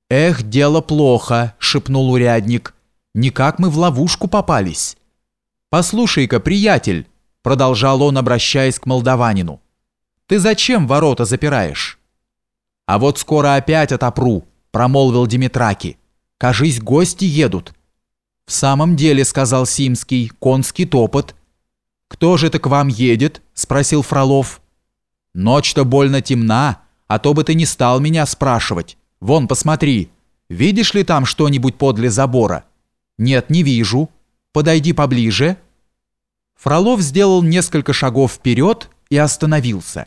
«Эх, дело плохо», — шепнул урядник. «Никак мы в ловушку попались». «Послушай-ка, приятель», — продолжал он, обращаясь к молдаванину, «ты зачем ворота запираешь?» «А вот скоро опять отопру», — промолвил Димитраки. «Кажись, гости едут». «В самом деле», — сказал Симский, — «конский топот». «Кто же это к вам едет?» — спросил Фролов. «Ночь-то больно темна, а то бы ты не стал меня спрашивать. Вон, посмотри, видишь ли там что-нибудь подле забора?» «Нет, не вижу. Подойди поближе». Фролов сделал несколько шагов вперед и остановился.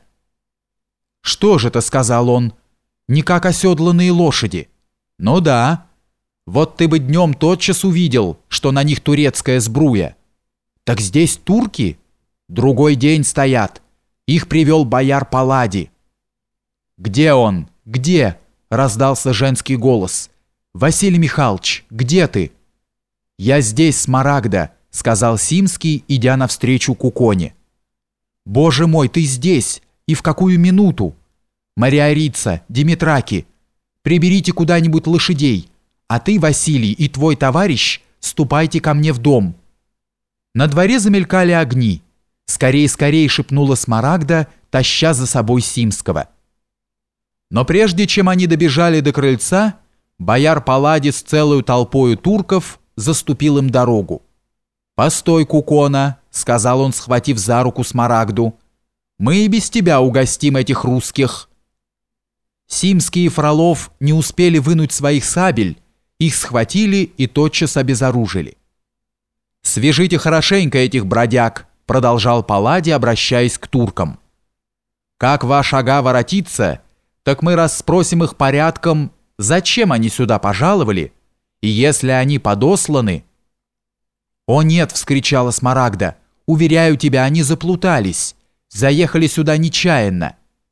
«Что же это?» — сказал он. «Не как оседланные лошади». «Ну да. Вот ты бы днем тотчас увидел, что на них турецкая сбруя». «Так здесь турки? Другой день стоят. Их привел бояр Палладий». «Где он? Где?» — раздался женский голос. «Василий Михайлович, где ты?» «Я здесь, Смарагда», — сказал Симский, идя навстречу Куконе. «Боже мой, ты здесь! И в какую минуту? Мариарица, Димитраки, приберите куда-нибудь лошадей, а ты, Василий, и твой товарищ ступайте ко мне в дом». На дворе замелькали огни. «Скорей, скорей!» — шепнула Смарагда, таща за собой Симского. Но прежде чем они добежали до крыльца, бояр Палладий с целой толпою турков заступил им дорогу. «Постой, Кукона», — сказал он, схватив за руку Смарагду. «Мы и без тебя угостим этих русских». Симский и Фролов не успели вынуть своих сабель, их схватили и тотчас обезоружили. «Свяжите хорошенько этих бродяг», — продолжал Палладий, обращаясь к туркам. «Как ваш ага воротится, так мы расспросим их порядком, зачем они сюда пожаловали, и если они подосланы...» «О нет!» — вскричала Смарагда. «Уверяю тебя, они заплутались, заехали сюда нечаянно».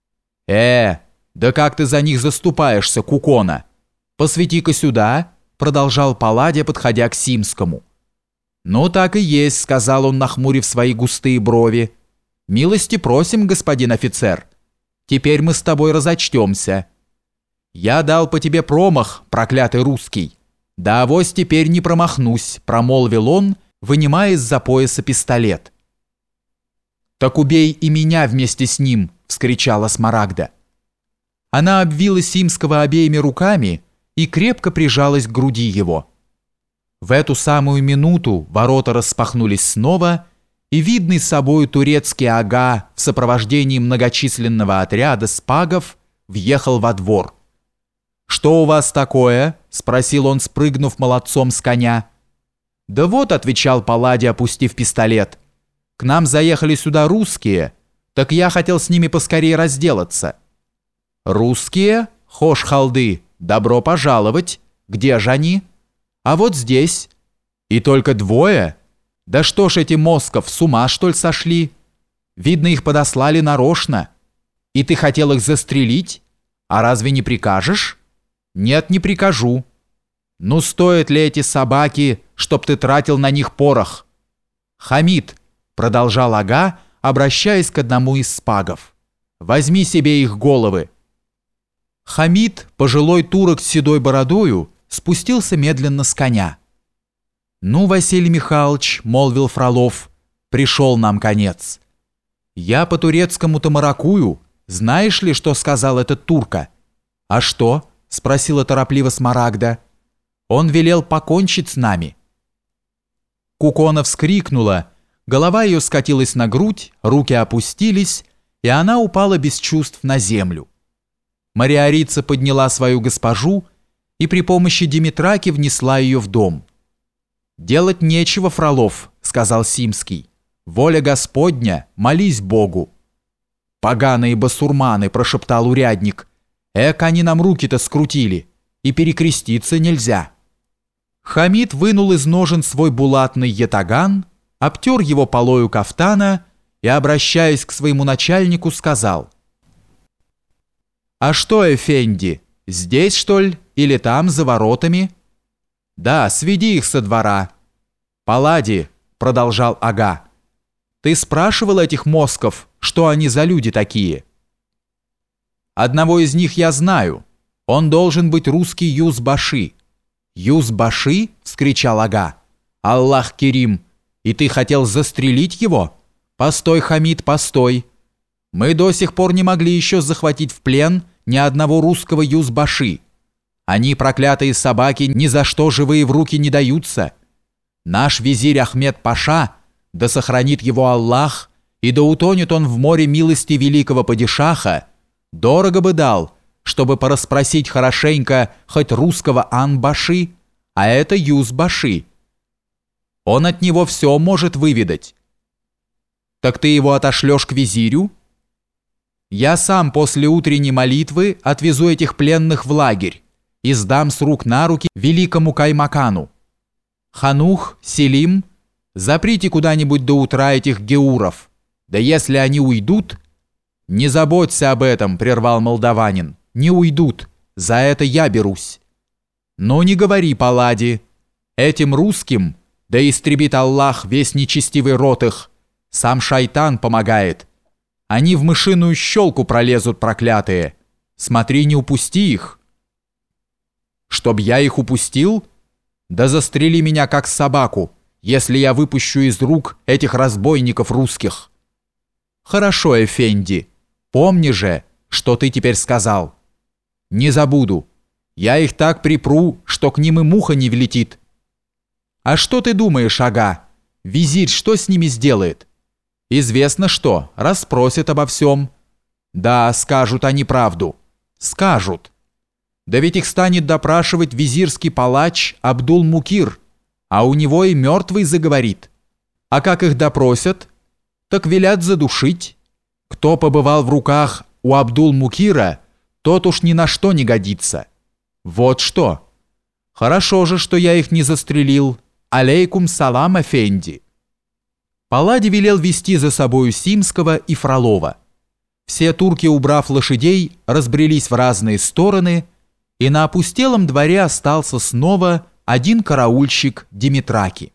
Да как ты за них заступаешься, Кукона? Посвети-ка сюда», — продолжал Палладий, подходя к Симскому. «Ну так и есть», — сказал он, нахмурив свои густые брови. «Милости просим, господин офицер. Теперь мы с тобой разочтемся. Я дал по тебе промах, проклятый русский. Да авось теперь не промахнусь», — промолвил он, вынимая из-за пояса пистолет. «Так убей и меня вместе с ним», — вскричала Смарагда. Она обвила Симского обеими руками и крепко прижалась к груди его. В эту самую минуту ворота распахнулись снова, и видный собою турецкий ага в сопровождении многочисленного отряда спагов въехал во двор. «Что у вас такое?» — спросил он, спрыгнув молодцом с коня. «Да вот», — отвечал Палладий, опустив пистолет, — «к нам заехали сюда русские, так я хотел с ними поскорее разделаться». «Русские? Хош халды, добро пожаловать. Где же они?» «А вот здесь». «И только двое? Да что ж эти москов, с ума что ли сошли? Видно, их подослали нарочно. И ты хотел их застрелить? А разве не прикажешь?» «Нет, не прикажу». «Ну стоят ли эти собаки, чтоб ты тратил на них порох?» «Хамид», — продолжал ага, обращаясь к одному из спагов, — «возьми себе их головы». Хамид, пожилой турок с седой бородою, спустился медленно с коня. «Ну, Василий Михайлович, — молвил Фролов, — пришел нам конец. Я по-турецкому-то маракую, знаешь ли, что сказал этот турка?» «А что?» — спросила торопливо Смарагда. «Он велел покончить с нами». Кукона вскрикнула, голова ее скатилась на грудь, руки опустились, и она упала без чувств на землю. Мариарица подняла свою госпожу и при помощи Димитраки внесла ее в дом. «Делать нечего, Фролов», — сказал Симский. «Воля Господня, молись Богу». «Поганые басурманы», — прошептал урядник. «Эк, они нам руки-то скрутили, и перекреститься нельзя». Хамид вынул из ножен свой булатный ятаган, обтер его полою кафтана и, обращаясь к своему начальнику, сказал: «А что, эфенди, здесь, что ли, или там, за воротами?» «Да, сведи их со двора». «Палладий», — продолжал ага, — «ты спрашивал этих москов, что они за люди такие?» «Одного из них я знаю. Он должен быть русский Юзбаши». «Юзбаши?» — вскричал ага. «Аллах Керим! И ты хотел застрелить его? Постой, Хамид, постой! Мы до сих пор не могли еще захватить в плен ни одного русского Юзбаши. Они, проклятые собаки, ни за что живые в руки не даются. Наш визирь Ахмед Паша, да сохранит его Аллах, и да утонет он в море милости великого падишаха, дорого бы дал, чтобы порасспросить хорошенько хоть русского Анбаши, а это Юзбаши. Он от него все может выведать. Так ты его отошлешь к визирю? Я сам после утренней молитвы отвезу этих пленных в лагерь и сдам с рук на руки великому Каймакану. Ханух, Селим, заприте куда-нибудь до утра этих геуров, да если они уйдут... «Не заботься об этом», — прервал молдаванин. «Не уйдут. За это я берусь». «Но не говори, Паллади. Этим русским, да истребит Аллах весь нечестивый род их, сам шайтан помогает. Они в мышиную щелку пролезут, проклятые. Смотри, не упусти их». «Чтоб я их упустил? Да застрели меня как собаку, если я выпущу из рук этих разбойников русских». «Хорошо, Эфенди. Помни же, что ты теперь сказал». «Не забуду. Я их так припру, что к ним и муха не влетит». «А что ты думаешь, ага? Визирь что с ними сделает?» «Известно что, расспросят обо всем». «Да, скажут они правду». «Скажут». «Да ведь их станет допрашивать визирский палач Абдул-Мукир, а у него и мертвый заговорит. А как их допросят? Так велят задушить. Кто побывал в руках у Абдул-Мукира, тот уж ни на что не годится. Вот что. Хорошо же, что я их не застрелил. Алейкум салам, Эфенди». Паллади велел вести за собою Симского и Фролова. Все турки, убрав лошадей, разбрелись в разные стороны, и на опустелом дворе остался снова один караульщик Димитраки.